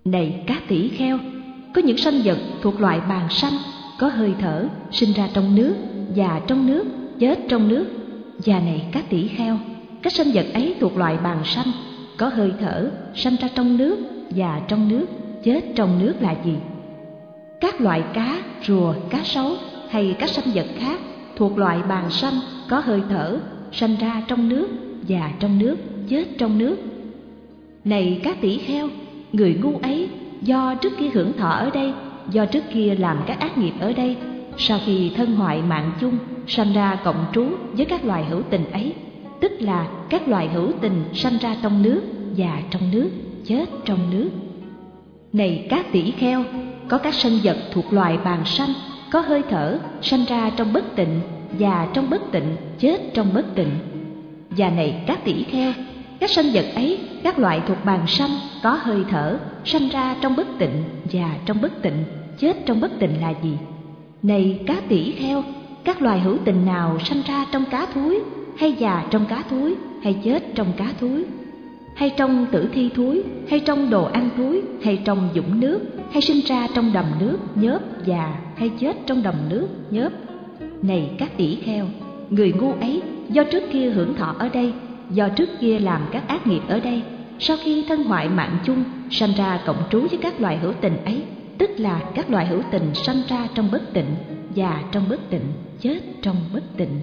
Này các tỷ kheo, có những sanh vật thuộc loại bàng sanh, có hơi thở, sinh ra trong nước, già trong nước, chết trong nước. Và này các tỷ kheo, các sanh vật ấy thuộc loại bàng sanh, có hơi thở, sanh ra trong nước, già trong nước, chết trong nước là gì? Các loại cá, rùa, cá sấu hay các sanh vật khác thuộc loại bàng sanh, có hơi thở, sanh ra trong nước, già trong nước, chết trong nước. Này các tỷ kheo, người ngu ấy do trước kia hưởng thọ ở đây, do trước kia làm các ác nghiệp ở đây, sau khi thân hoại mạng chung, sanh ra cộng trú với các loài hữu tình ấy, tức là các loài hữu tình sanh ra trong nước, già trong nước, chết trong nước. Này các tỷ kheo, có các sanh vật thuộc loài bàng sanh, có hơi thở, sanh ra trong bất tịnh, già trong bất tịnh, chết trong bất tịnh. Và này các tỷ kheo, các sanh vật ấy, các loại thuộc bàng sanh, có hơi thở, sanh ra trong bất tịnh, già trong bất tịnh, chết trong bất tịnh là gì? Này các tỷ kheo, các loài hữu tình nào sanh ra trong cá thúi, hay già trong cá thúi, hay chết trong cá thúi, hay trong tử thi thúi, hay trong đồ ăn thúi, hay trong dũng nước, hay sinh ra trong đầm nước nhớp già, hay chết trong đầm nước nhớp? Này các tỷ kheo, người ngu ấy do trước kia hưởng thọ ở đây, do trước kia làm các ác nghiệp ở đây, sau khi thân hoại mạng chung, sanh ra cộng trú với các loài hữu tình ấy, tức là các loài hữu tình sanh ra trong bất tịnh, già trong bất tịnh, chết trong bất tịnh.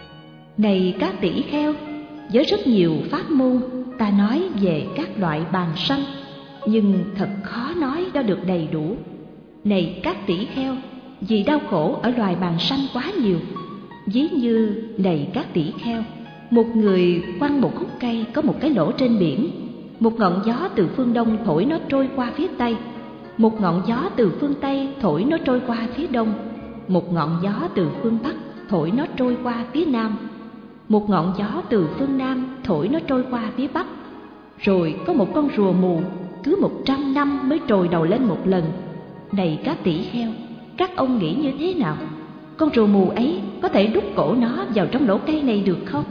Này các tỷ kheo, với rất nhiều pháp môn ta nói về các loại bàng sanh, nhưng thật khó nói cho được đầy đủ. Này các tỷ kheo, vì đau khổ ở loài bàng sanh quá nhiều. Ví như này các tỷ kheo, một người quăng một khúc cây có một cái lỗ trên biển, một ngọn gió từ phương đông thổi nó trôi qua phía tây, một ngọn gió từ phương tây thổi nó trôi qua phía đông, một ngọn gió từ phương bắc thổi nó trôi qua phía nam, một ngọn gió từ phương nam thổi nó trôi qua phía bắc. Rồi có một con rùa mù cứ 100 năm mới trồi đầu lên một lần. Này các tỷ kheo, các ông nghĩ như thế nào? Con rùa mù ấy có thể đút cổ nó vào trong lỗ cây này được không?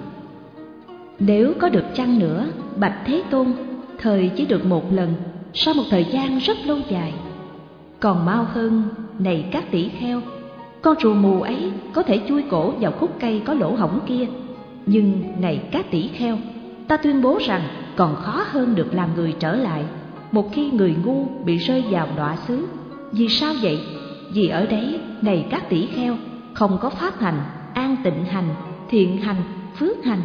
Nếu có được chăng nữa, bạch Thế Tôn, thời chỉ được một lần, sau một thời gian rất lâu dài. Còn mau hơn, này các tỷ kheo, con rùa mù ấy có thể chui cổ vào khúc cây có lỗ hổng kia. Nhưng này các tỷ kheo, ta tuyên bố rằng còn khó hơn được làm người trở lại, một khi người ngu bị rơi vào đọa xứ. Vì sao vậy? Vì ở đấy, này các tỷ kheo, không có pháp hành, an tịnh hành, thiện hành, phước hành.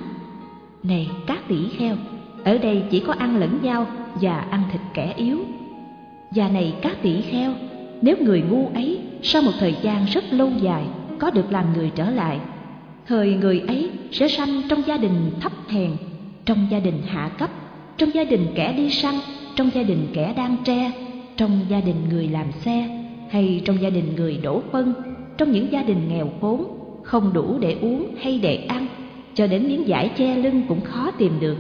Này các tỷ kheo, ở đây chỉ có ăn lẫn nhau và ăn thịt kẻ yếu. Và này các tỷ kheo, nếu người ngu ấy sau một thời gian rất lâu dài có được làm người trở lại, thời người ấy sẽ sanh trong gia đình thấp hèn, trong gia đình hạ cấp, trong gia đình kẻ đi săn, trong gia đình kẻ đan tre, trong gia đình người làm xe, hay trong gia đình người đổ phân, trong những gia đình nghèo khốn, không đủ để uống hay để ăn, cho đến miếng vải che lưng cũng khó tìm được.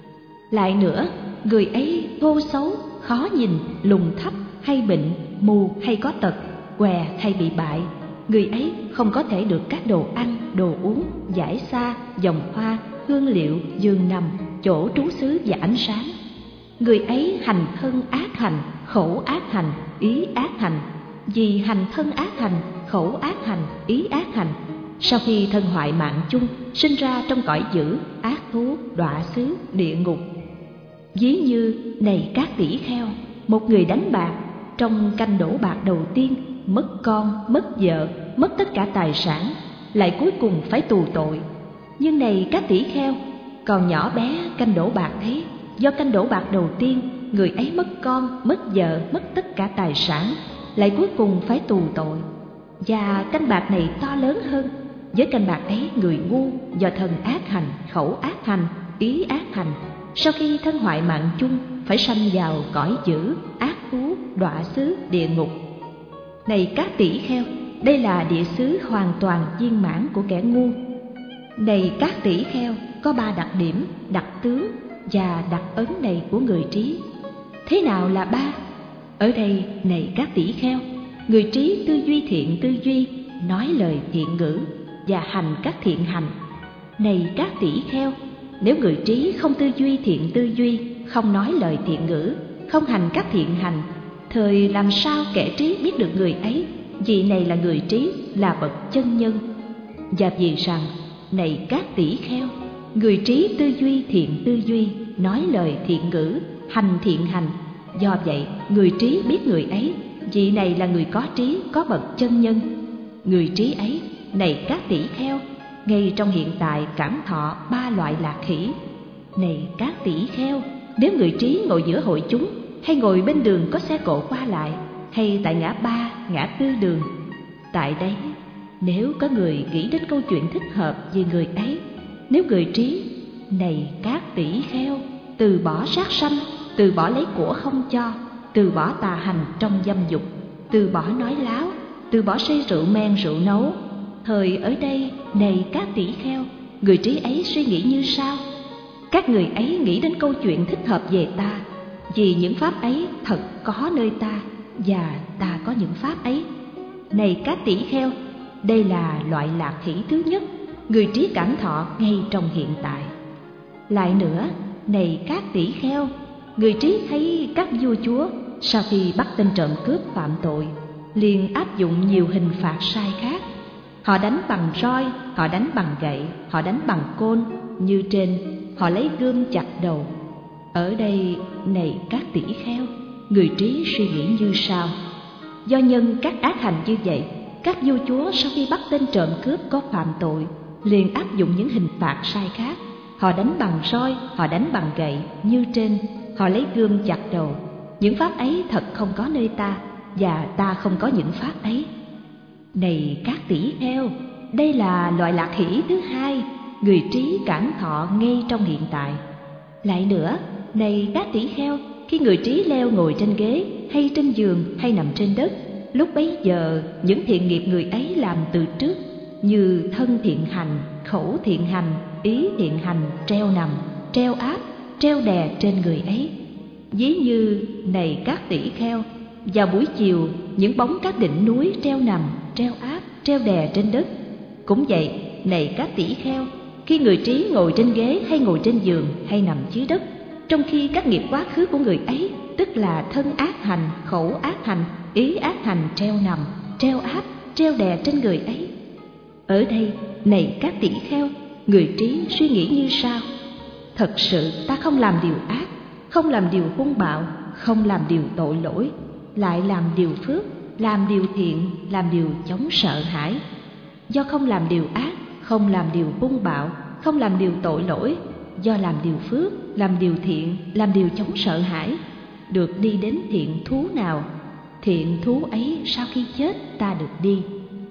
Lại nữa, người ấy thô xấu, khó nhìn, lùn thấp hay bệnh, mù hay có tật, què hay bị bại. Người ấy không có thể được các đồ ăn, đồ uống, giải xa, vòng hoa, hương liệu, giường nằm, chỗ trú xứ và ánh sáng. Người ấy hành thân ác hành, khẩu ác hành, ý ác hành. Vì hành thân ác hành, khẩu ác hành, ý ác hành, sau khi thân hoại mạng chung, sinh ra trong cõi dữ, ác thú, đọa xứ, địa ngục. Ví như này các tỷ kheo, một người đánh bạc, trong canh đổ bạc đầu tiên mất con, mất vợ, mất tất cả tài sản, lại cuối cùng phải tù tội. Nhưng này các tỷ kheo, còn nhỏ bé canh đổ bạc ấy, do canh đổ bạc đầu tiên, người ấy mất con, mất vợ, mất tất cả tài sản, lại cuối cùng phải tù tội. Và canh bạc này to lớn hơn. Với canh bạc ấy, người ngu do thân ác hành, khẩu ác hành, ý ác hành, sau khi thân hoại mạng chung phải sanh vào cõi dữ, ác thú, đọa xứ, địa ngục. Này các tỷ kheo, đây là địa xứ hoàn toàn viên mãn của kẻ ngu. Này các tỷ kheo, có 3 đặc điểm, đặc tướng và đặc ấn này của người trí. Thế nào là 3? Ở đây, này các tỷ kheo, người trí tư duy thiện tư duy, nói lời thiện ngữ và hành các thiện hành. Này các tỷ kheo, nếu người trí không tư duy thiện tư duy, không nói lời thiện ngữ, không hành các thiện hành, Thời làm sao kẻ trí biết được người ấy, vị này là người trí, là bậc chân nhân. Và vì rằng, này các tỷ kheo, người trí tư duy thiện tư duy, nói lời thiện ngữ, hành thiện hành. Do vậy, người trí biết người ấy, vị này là người có trí, có bậc chân nhân. Người trí ấy, này các tỷ kheo, ngay trong hiện tại cảm thọ 3 loại lạc hỷ. Này các tỷ kheo, nếu người trí ngồi giữa hội chúng, hay ngồi bên đường có xe cộ qua lại, hay tại ngã ba, ngã tư đường, tại đấy, nếu có người nghĩ đến câu chuyện thích hợp về người ấy, nếu người trí, này các tỷ kheo, từ bỏ sát sanh, từ bỏ lấy của không cho, từ bỏ tà hành trong dâm dục, từ bỏ nói láo, từ bỏ say rượu men rượu nấu. Thời ở đây, này các tỷ kheo, người trí ấy suy nghĩ như sau: các người ấy nghĩ đến câu chuyện thích hợp về ta, vì những pháp ấy thật có nơi ta, và ta có những pháp ấy. Này các tỷ kheo, đây là loại lạc hỷ thứ nhất, người trí cảm thọ ngay trong hiện tại. Lại nữa, này các tỷ kheo, người trí thấy các vua chúa sau khi bắt tên trộm cướp phạm tội, liền áp dụng nhiều hình phạt sai khác. Họ đánh bằng roi, họ đánh bằng gậy, họ đánh bằng côn, như trên, họ lấy gươm chặt đầu. Ở đây, này các tỷ kheo, người trí suy nghĩ như sau: do nhân các ác hành như vậy, các vua chúa sau khi bắt tên trộm cướp có phạm tội, liền áp dụng những hình phạt sai khác. Họ đánh bằng roi, họ đánh bằng gậy, như trên, họ lấy gươm chặt đầu. Những pháp ấy thật không có nơi ta, và ta không có những pháp ấy. Này các tỷ kheo, đây là loại lạc hỷ thứ hai, người trí cảm thọ ngay trong hiện tại. Lại nữa, này các tỷ kheo, khi người trí leo ngồi trên ghế, hay trên giường, hay nằm trên đất, lúc bấy giờ những thiện nghiệp người ấy làm từ trước, như thân thiện hành, khẩu thiện hành, ý thiện hành, treo nằm, treo áp, treo đè trên người ấy. Ví như, này các tỷ kheo, vào buổi chiều, những bóng các đỉnh núi treo nằm, treo áp, treo đè trên đất. Cũng vậy, này các tỷ kheo, khi người trí ngồi trên ghế, hay ngồi trên giường, hay nằm dưới đất, trong khi các nghiệp quá khứ của người ấy, tức là thân ác hành, khẩu ác hành, ý ác hành treo nằm, treo áp, treo đè trên người ấy. Ở đây, này các tỷ kheo, người trí suy nghĩ như sau: thật sự ta không làm điều ác, không làm điều hung bạo, không làm điều tội lỗi, lại làm điều phước, làm điều thiện, làm điều chống sợ hãi. Do không làm điều ác, không làm điều hung bạo, không làm điều tội lỗi, do làm điều phước, làm điều thiện, làm điều chống sợ hãi, được đi đến thiện thú nào, thiện thú ấy sau khi chết ta được đi.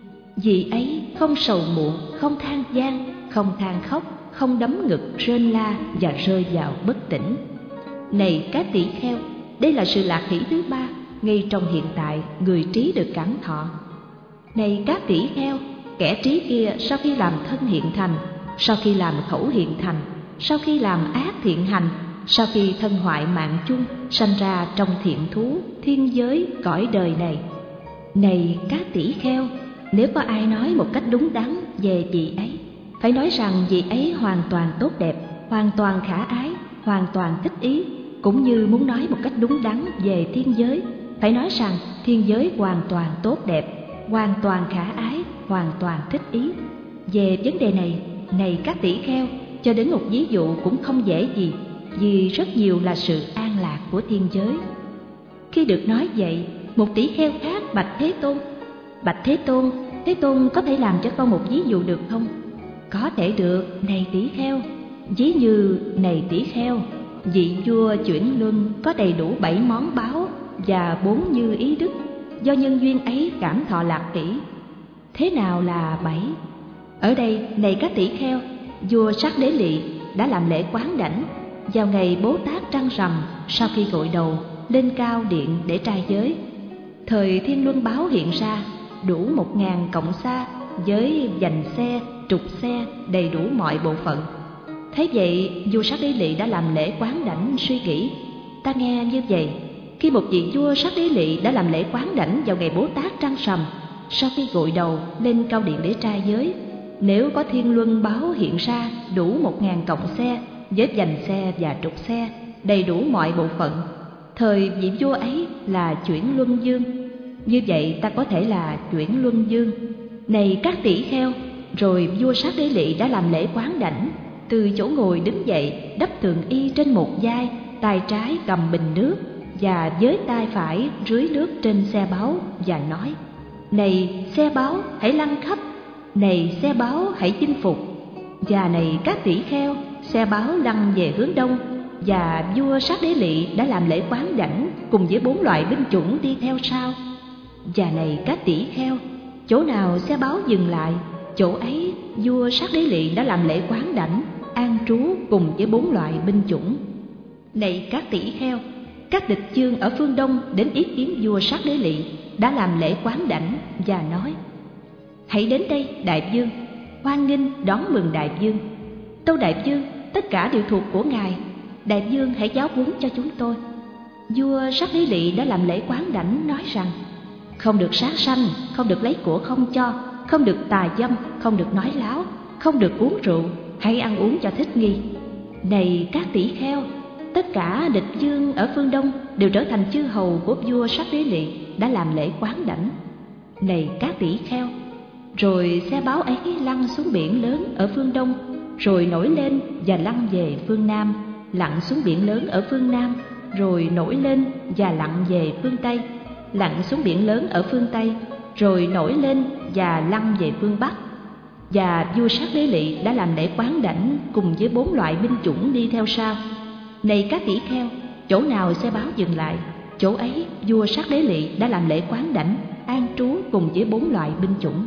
Vì ấy không sầu muộn, không than van, không than khóc, không đấm ngực rên la và rơi vào bất tỉnh. Này các tỷ kheo, đây là sự lạc hỷ thứ ba, ngay trong hiện tại người trí được cảm thọ. Này các tỷ kheo, kẻ trí kia sau khi làm thân hiện thành, sau khi làm khẩu hiện thành, sau khi làm ác thiện hành, sau khi thân hoại mạng chung, sanh ra trong thiện thú, thiên giới, cõi đời này. Này các tỷ kheo, nếu có ai nói một cách đúng đắn về vị ấy, phải nói rằng vị ấy hoàn toàn tốt đẹp, hoàn toàn khả ái, hoàn toàn thích ý. Cũng như muốn nói một cách đúng đắn về thiên giới, phải nói rằng thiên giới hoàn toàn tốt đẹp, hoàn toàn khả ái, hoàn toàn thích ý. Về vấn đề này, này các tỷ kheo, cho đến một ví dụ cũng không dễ gì, vì rất nhiều là sự an lạc của thiên giới. Khi được nói vậy, một tỷ kheo khác bạch Thế Tôn: bạch Thế Tôn có thể làm cho con một ví dụ được không? Có thể được, này tỷ kheo. Ví như, này tỷ kheo, vị vua chuyển luân có đầy đủ 7 món báu và 4 như ý đức, do nhân duyên ấy cảm thọ lạc hỷ. Thế nào là 7? Ở đây, này các tỷ kheo, vua Sát Đế Lị đã làm lễ quán đảnh vào ngày Bố Tát trăng rằm, sau khi gội đầu lên cao điện để trai giới. Thời thiên luân báo hiện ra, đủ 1000 cộng sa với dành xe, trục xe, đầy đủ mọi bộ phận. Thế vậy, vua Sát Đế Lị đã làm lễ quán đảnh suy nghĩ: ta nghe như vậy, khi một vị vua Sát Đế Lị đã làm lễ quán đảnh vào ngày Bố Tát trăng rằm, sau khi gội đầu lên cao điện để trai giới, nếu có thiên luân báo hiện ra đủ 1000 cộng xe với dành xe và trục xe, đầy đủ mọi bộ phận, Thời vị vua ấy là chuyển luân dương, như vậy ta có thể là chuyển luân dương. Này các tỷ kheo, rồi vua Sát Đế Lỵ đã làm lễ quán đảnh, từ chỗ ngồi đứng dậy, đắp thường y trên một vai, tay trái cầm bình nước và với tay phải rưới nước trên xe báu và nói: Này xe báu, hãy lăn khắp, này xe báu, hãy chinh phục. Và này các tỷ kheo, xe báu lăn về hướng đông, và vua Sát Đế Lỵ đã làm lễ quán đảnh cùng với 4 loại binh chủng đi theo sau. Và này các tỷ kheo, chỗ nào xe báu dừng lại, chỗ ấy vua Sát Đế Lỵ đã làm lễ quán đảnh an trú cùng với 4 loại binh chủng. Này các tỷ kheo, các địch vương ở phương đông đến ý kiến vua Sát Đế Lỵ đã làm lễ quán đảnh và nói: Hãy đến đây đại vương, hoan nghênh đón mừng đại vương. Tâu đại vương, tất cả đều thuộc của ngài, đại vương hãy giáo huấn cho chúng tôi. Vua Sát Đế Lỵ đã làm lễ quán đảnh nói rằng: Không được sát sanh, không được lấy của không cho, không được tà dâm, không được nói láo, không được uống rượu, hãy ăn uống cho thích nghi. Này các tỷ kheo, tất cả địch vương ở phương đông đều trở thành chư hầu của vua Sát Đế Lỵ đã làm lễ quán đảnh. Này các tỷ kheo, rồi xe báu ấy lăn xuống biển lớn ở phương đông, rồi nổi lên và lăn về phương nam, lặn xuống biển lớn ở phương nam, rồi nổi lên và lặn về phương tây, lặn xuống biển lớn ở phương tây, rồi nổi lên và lăn về phương bắc. Và vua Sát Đế Lỵ đã làm lễ quán đảnh cùng với 4 loại binh chủng đi theo sau. Này các tỷ kheo, chỗ nào xe báu dừng lại, chỗ ấy vua Sát Đế Lỵ đã làm lễ quán đảnh an trú cùng với 4 loại binh chủng.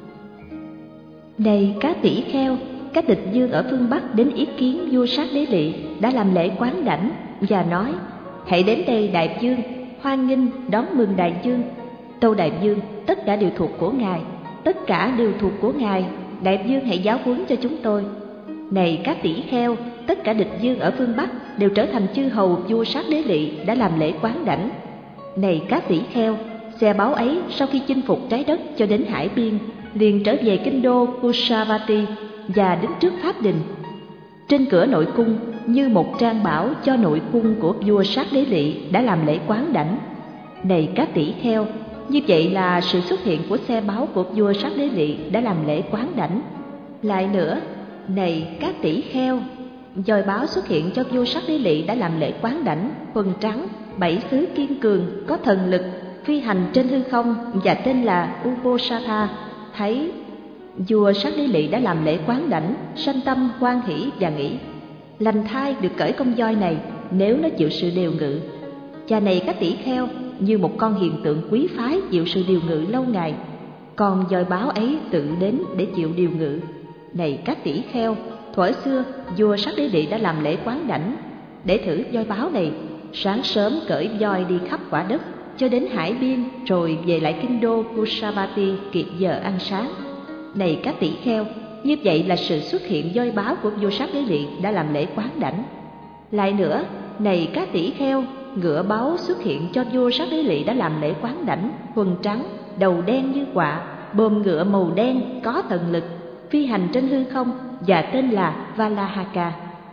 Này các tỷ kheo, các địch vương ở phương bắc đến ý kiến vua Sát Đế Lỵ đã làm lễ quán đảnh và nói: Hãy đến đây đại vương, hoan nghênh đón mừng đại vương. Tâu đại vương, tất cả đều thuộc của ngài, tất cả đều thuộc của ngài, đại vương hãy giáo huấn cho chúng tôi. Này các tỷ kheo, tất cả địch vương ở phương bắc đều trở thành chư hầu vua Sát Đế Lỵ đã làm lễ quán đảnh. Này các tỷ kheo, xe báu ấy sau khi chinh phục trái đất cho đến hải biên, liền trở về kinh đô Kusavati và đứng trước pháp đình. Trên cửa nội cung, như một trang bảo cho nội cung của vua Sát Đế Lỵ đã làm lễ quán đảnh. Này các tỷ kheo, như vậy là sự xuất hiện của xe báu của vua Sát Đế Lỵ đã làm lễ quán đảnh. Lại nữa, này các tỷ kheo, dòi báo xuất hiện cho vua Sát Đế Lỵ đã làm lễ quán đảnh, quần trắng, 7 xứ kiên cường, có thần lực, phi hành trên hư không và tên là Uposatha. Thấy vua Sát Đế Lỵ đã làm lễ quán đảnh, sanh tâm hoan hỷ và nghĩ: Lành thai được cởi con voi này nếu nó chịu sự điều ngự. Cha này các tỷ kheo, như một con hiện tượng quý phái chịu sự điều ngự lâu ngày, còn voi báo ấy tự đến để chịu điều ngự. Này các tỷ kheo, thuở xưa vua Sát Đế Lỵ đã làm lễ quán đảnh để thử voi báo này, sáng sớm cởi voi đi khắp quả đất cho đến hải biên, rồi về lại kinh đô Kusavati kịp giờ ăn sáng. Này các tỷ kheo, như vậy là sự xuất hiện voi báo của vua Sát Đế Lỵ đã làm lễ quán đảnh. Lại nữa, này các tỷ kheo, ngựa báo xuất hiện cho vua Sát Đế Lỵ đã làm lễ quán đảnh, quần trắng, đầu đen như quạ, bờm ngựa màu đen, có thần lực, phi hành trên hư không và tên là Valahaka.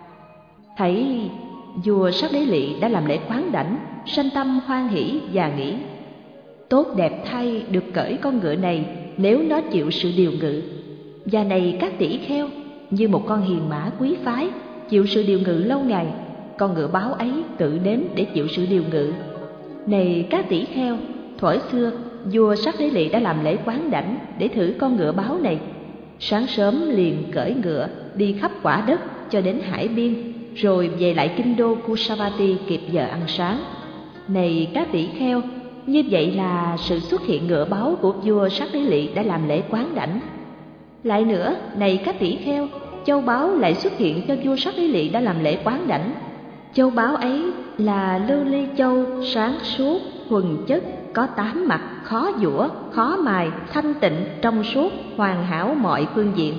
Thấy vua Sát Đế Lỵ đã làm lễ quán đảnh, sanh tâm hoan hỷ và nghĩ: Tốt đẹp thay được cởi con ngựa này nếu nó chịu sự điều ngự. Và này các tỷ kheo, như một con hiền mã quý phái chịu sự điều ngự lâu ngày, con ngựa báo ấy tự đến để chịu sự điều ngự. Này các tỷ kheo, thuở xưa vua Sát Đế Lỵ đã làm lễ quán đảnh để thử con ngựa báo này, sáng sớm liền cởi ngựa đi khắp quả đất cho đến hải biên, rồi về lại kinh đô Kusavati kịp giờ ăn sáng. Này các tỷ kheo, như vậy là sự xuất hiện ngựa báo của vua Sát Đế Lỵ đã làm lễ quán đảnh. Lại nữa, này các tỷ kheo, châu báu lại xuất hiện cho vua Sát Đế Lỵ đã làm lễ quán đảnh. Châu báu ấy là lưu ly châu, sáng suốt, thuần chất, có 8 mặt, khó giũa, khó mài, thanh tịnh, trong suốt, hoàn hảo mọi phương diện.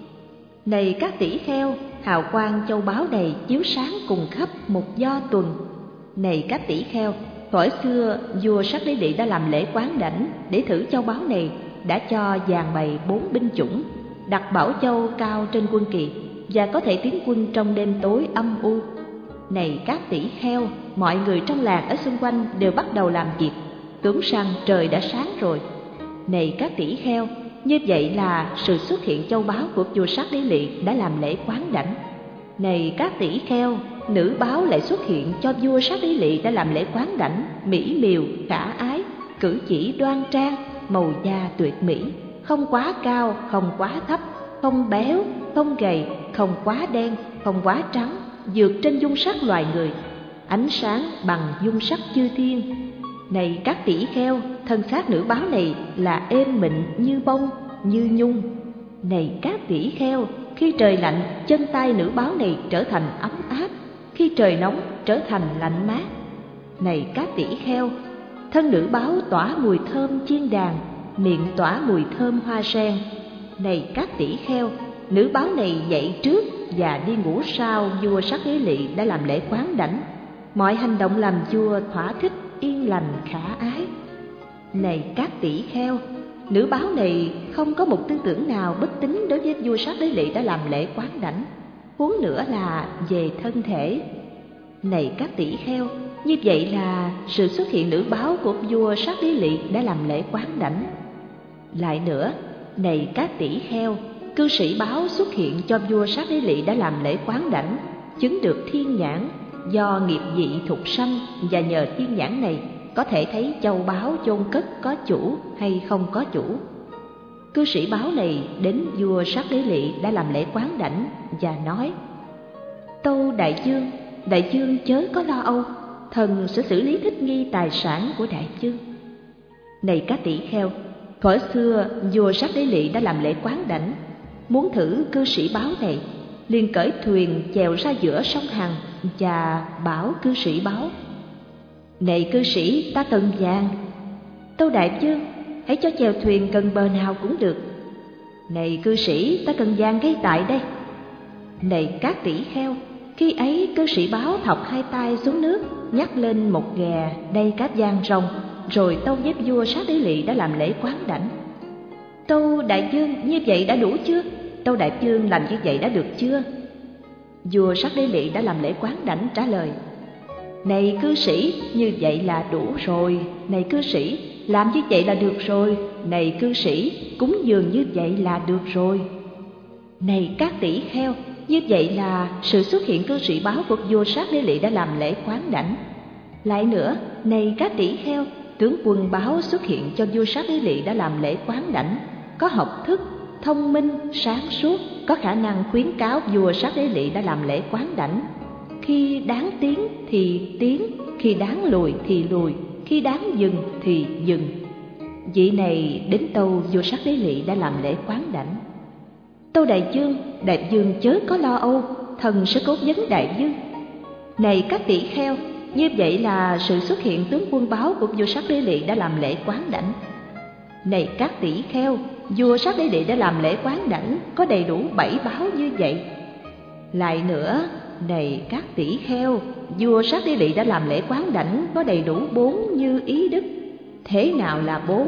Này các tỷ kheo, hào quang châu báu này chiếu sáng cùng khắp một do tuần. Này các tỷ kheo, thuở xưa vua Sát Đế Lỵ đã làm lễ quán đảnh để thử châu báu này, đã cho dàn bày 4 binh chủng, đặt bảo châu cao trên quân kỳ và có thể tiến quân trong đêm tối âm u. Này các tỷ kheo, mọi người trong làng ở xung quanh đều bắt đầu làm việc, tưởng rằng trời đã sáng rồi. Này các tỷ kheo, như vậy là sự xuất hiện châu báu của vua Sát Đế Lị đã làm lễ quán đảnh. Này các tỷ kheo, nữ báo lại xuất hiện cho vua Sát Đế Lị đã làm lễ quán đảnh, mỹ miều, khả ái, cử chỉ đoan trang, màu da tuyệt mỹ, không quá cao, không quá thấp, không béo, không gầy, không quá đen, không quá trắng, vượt trên dung sắc loài người, ánh sáng bằng dung sắc chư thiên. Này các tỷ kheo, thân xác nữ báo này là êm mịn như bông, như nhung. Này các tỷ kheo, khi trời lạnh, chân tay nữ báo này trở thành ấm áp, khi trời nóng trở thành lạnh mát. Này các tỷ kheo, thân nữ báo tỏa mùi thơm chiên đàn, miệng tỏa mùi thơm hoa sen. Này các tỷ kheo, nữ báo này dậy trước và đi ngủ sau vua Sát Đế Lị đã làm lễ quán đảnh. Mọi hành động làm vua thỏa thích, yên lành, khả ái. Này các tỷ kheo, nữ báo này không có một tư tưởng nào bất tín đối với vua Sát Đế Lị đã làm lễ quán đảnh, huống nữa là về thân thể. Này các tỷ kheo, như vậy là sự xuất hiện nữ báo của vua Sát Đế Lị đã làm lễ quán đảnh. Lại nữa, này các tỷ kheo, cư sĩ báo xuất hiện cho vua Sát Đế Lị đã làm lễ quán đảnh, chứng được thiên nhãn, do nghiệp vị thục sanh, và nhờ thiên nhãn này có thể thấy châu báu chôn cất có chủ hay không có chủ. Cư sĩ báo này đến vua Sát Đế Lị đã làm lễ quán đảnh và nói: Tâu đại vương chớ có lo âu, thần sẽ xử lý thích nghi tài sản của đại vương. Này các tỷ kheo, thuở xưa vua Sát Đế Lị đã làm lễ quán đảnh, muốn thử cư sĩ báo này, liền cởi thuyền chèo ra giữa sông Hằng và bảo cư sĩ báo: Này cư sĩ, ta cần vàng. Tâu đại vương, hãy cho chèo thuyền gần bờ nào cũng được. Này cư sĩ, ta cần vàng ngay tại đây. Này các tỷ kheo, khi ấy cư sĩ báo thọc hai tay xuống nước, nhắc lên một ghè đầy cá vàng rồng, rồi tâu với vua Sát Đế Lị đã làm lễ quán đảnh. Tâu đại vương, như vậy đã đủ chưa? Tâu đại vương, làm như vậy đã được chưa? Vua Sát Đế Lị đã làm lễ quán đảnh trả lời: Này cư sĩ, như vậy là đủ rồi. Này cư sĩ, làm như vậy là được rồi. Này cư sĩ, cúng dường như vậy là được rồi. Này các tỷ kheo, như vậy là sự xuất hiện cư sĩ báo của vua Sát Đế Lị đã làm lễ quán đảnh. Lại nữa, này các tỷ kheo, tướng quân báo xuất hiện cho vua Sát Đế Lị đã làm lễ quán đảnh, có học thức, thông minh, sáng suốt, có khả năng khuyến cáo vua Sát Đế Lị đã làm lễ quán đảnh. Khi đáng tiến thì tiến, khi đáng lùi thì lùi, khi đáng dừng thì dừng. Vị này đến tâu vua Sát Đế Lị đã làm lễ quán đảnh. Tâu đại vương chớ có lo âu, thần sẽ cố vấn đại vương. Này các tỷ kheo, như vậy là sự xuất hiện tướng quân báo của vua Sát Đế Lị đã làm lễ quán đảnh. Này các tỷ kheo, vua Sát Đế Lị đã làm lễ quán đảnh, có đầy đủ 7 báo như vậy. Lại nữa, này các tỷ kheo, vua Sát Đế Lị đã làm lễ quán đảnh, có đầy đủ 4 như ý đức. Thế nào là 4?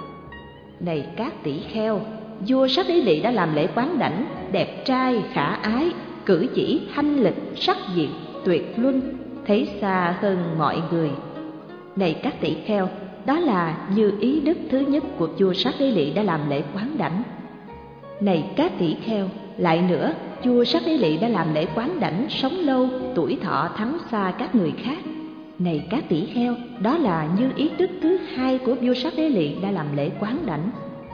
Này các tỷ kheo, vua Sát Đế Lị đã làm lễ quán đảnh, đẹp trai, khả ái, cử chỉ thanh lịch, sắc diệu, tuyệt luân, thấy xa hơn mọi người. Này các tỷ kheo, đó là như ý đức thứ nhất của vua Sát Đế Lị đã làm lễ quán đảnh. Này các tỷ kheo, lại nữa, vua Sát Đế Lị đã làm lễ quán đảnh, sống lâu, tuổi thọ thắng xa các người khác. Này các tỷ kheo, đó là như ý đức thứ hai của vua Sát Đế Lị đã làm lễ quán đảnh.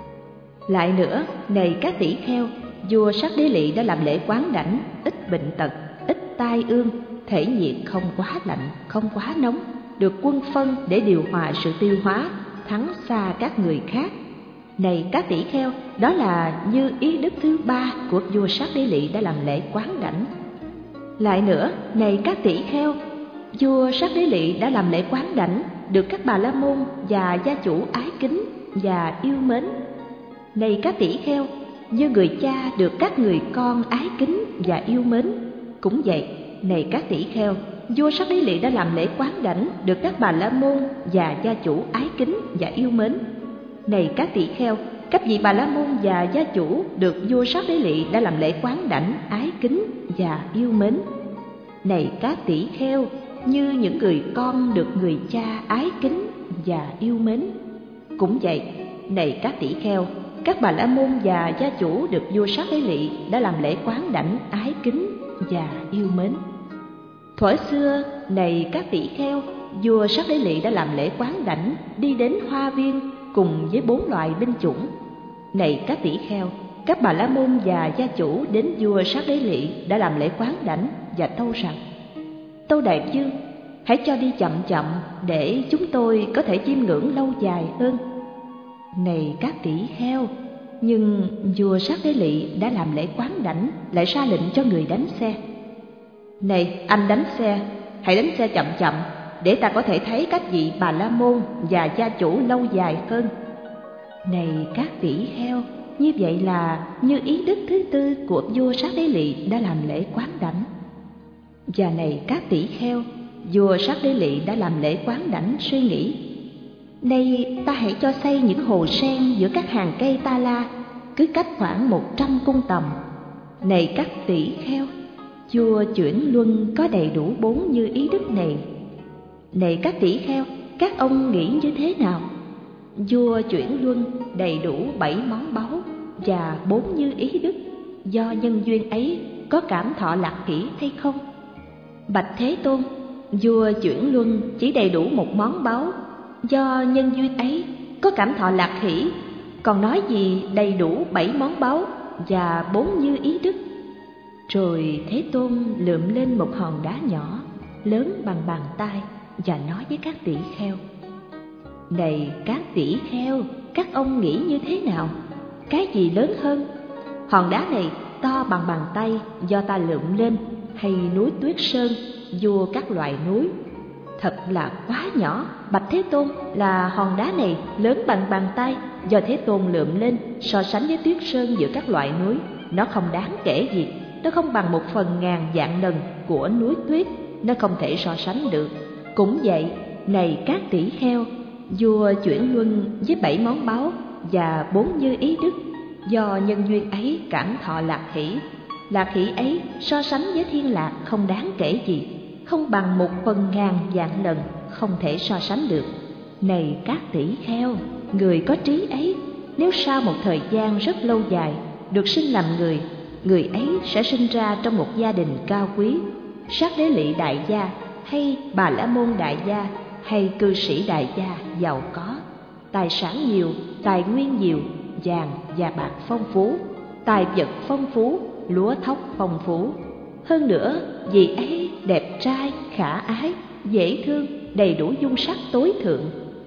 Lại nữa, này các tỷ kheo, vua Sát Đế Lị đã làm lễ quán đảnh, ít bệnh tật, ít tai ương, thể nhiệt không quá lạnh, không quá nóng, được quân phân để điều hòa sự tiêu hóa, thắng xa các người khác. Này các tỷ kheo, đó là như ý đức thứ ba của vua Sát Đế Lị đã làm lễ quán đảnh. Lại nữa, này các tỷ kheo, vua Sát Đế Lị đã làm lễ quán đảnh, được các bà la môn và gia chủ ái kính và yêu mến. Này các tỷ kheo, như người cha được các người con ái kính và yêu mến. Cũng vậy, này các tỷ kheo, vua Sát Đế Lị đã làm lễ quán đảnh, được các bà la môn và gia chủ ái kính và yêu mến. Này các tỷ kheo, các vị bà la môn và gia chủ được vua Sát Đế Lị đã làm lễ quán đảnh, ái kính và yêu mến. Này các tỷ kheo, như những người con được người cha ái kính và yêu mến. Cũng vậy, này các tỷ kheo, các bà la môn và gia chủ được vua Sát Đế Lị đã làm lễ quán đảnh ái kính và yêu mến. Thuở xưa, này các tỷ kheo, vua Sát Đế Lị đã làm lễ quán đảnh đi đến hoa viên cùng với 4 loại binh chủng. Này các tỷ kheo, các bà la môn và gia chủ đến vua Sát Đế Lị đã làm lễ quán đảnh và tâu rằng: Tâu đại vương, hãy cho đi chậm chậm để chúng tôi có thể chiêm ngưỡng lâu dài hơn. Này các tỷ kheo, nhưng vua Sát Đế Lị đã làm lễ quán đảnh, lại ra lệnh cho người đánh xe: Này anh đánh xe, hãy đánh xe chậm chậm để ta có thể thấy các vị bà la môn và gia chủ lâu dài hơn. Này các tỷ kheo, như vậy là như ý đức thứ tư của vua Sát Đế Lị đã làm lễ quán đảnh. Và này các tỷ kheo, vua Sát Đế Lị đã làm lễ quán đảnh suy nghĩ: Nay ta hãy cho xây những hồ sen giữa các hàng cây ta la, cứ cách khoảng 100 cung tầm. Này các tỷ kheo, vua Chuyển Luân có đầy đủ 4 như ý đức này. Này các tỷ kheo, các ông nghĩ như thế nào? Vua Chuyển Luân đầy đủ 7 món báu và 4 như ý đức, do nhân duyên ấy có cảm thọ lạc hỷ hay không? Bạch Thế Tôn, vua Chuyển Luân chỉ đầy đủ 1 món báu, do nhân duyên ấy có cảm thọ lạc hỷ, còn nói gì đầy đủ 7 món báu và 4 như ý đức? Rồi Thế Tôn lượm lên một hòn đá nhỏ, lớn bằng bàn tay, và nói với các tỷ kheo: Này các tỷ kheo, các ông nghĩ như thế nào? Cái gì lớn hơn? Hòn đá này to bằng bàn tay do ta lượm lên, hay núi Tuyết Sơn, vua các loại núi? Thật là quá nhỏ, bạch Thế Tôn, là hòn đá này lớn bằng bàn tay do Thế Tôn lượm lên, so sánh với Tuyết Sơn giữa các loại núi, nó không đáng kể gì. Nó không bằng 1/1000 vạn lần của núi tuyết, nó không thể so sánh được. Cũng vậy, này các tỷ kheo, vua Chuyển Luân với 7 món báu và 4 như ý đức, do nhân duyên ấy cảm thọ lạc hỷ. Lạc hỷ ấy so sánh với thiên lạc không đáng kể gì, không bằng 1/1000 vạn lần, không thể so sánh được. Này các tỷ kheo, người có trí ấy, nếu sau một thời gian rất lâu dài được sinh làm người, người ấy sẽ sinh ra trong một gia đình cao quý, Sát Đế Lị đại gia, hay Bà La Môn đại gia, hay cư sĩ đại gia giàu có, tài sản nhiều, tài nguyên nhiều, vàng và bạc phong phú, tài vật phong phú, lúa thóc phong phú. Hơn nữa, vị ấy đẹp trai, khả ái, dễ thương, đầy đủ dung sắc tối thượng.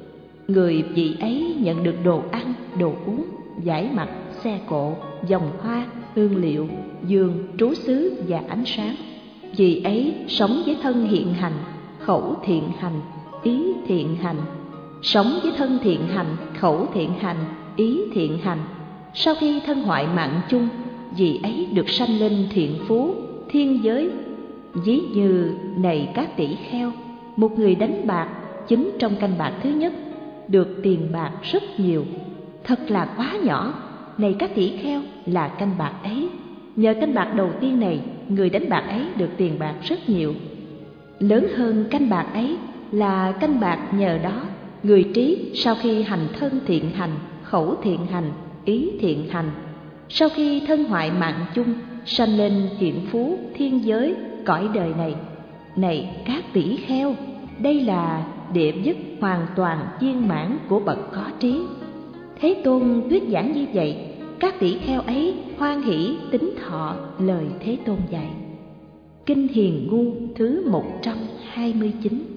Người vị ấy nhận được đồ ăn, đồ uống, giải mặt, xe cộ, vòng hoa, hương liệu, giường, trú xứ và ánh sáng. Vì ấy sống với thân hiện hành, khẩu thiện hành, ý thiện hành. Sống với thân thiện hành, khẩu thiện hành, ý thiện hành. Sau khi thân hoại mạng chung, vì ấy được sanh lên thiện phú, thiên giới. Ví như này các tỷ kheo, một người đánh bạc, chính trong canh bạc thứ nhất được tiền bạc rất nhiều, thật là quá nhỏ. Này các tỷ kheo, là canh bạc ấy, nhờ canh bạc đầu tiên này, người đánh bạc ấy được tiền bạc rất nhiều. Lớn hơn canh bạc ấy là canh bạc nhờ đó, người trí sau khi hành thân thiện hành, khẩu thiện hành, ý thiện hành, sau khi thân hoại mạng chung, sanh lên thiện phú, thiên giới, cõi đời này. Này các tỷ kheo, đây là địa dứt hoàn toàn viên mãn của bậc có trí. Thế Tôn thuyết giảng như vậy, các tỷ kheo ấy hoan hỷ tín thọ lời Thế Tôn dạy. Kinh Hiền Ngu thứ 129.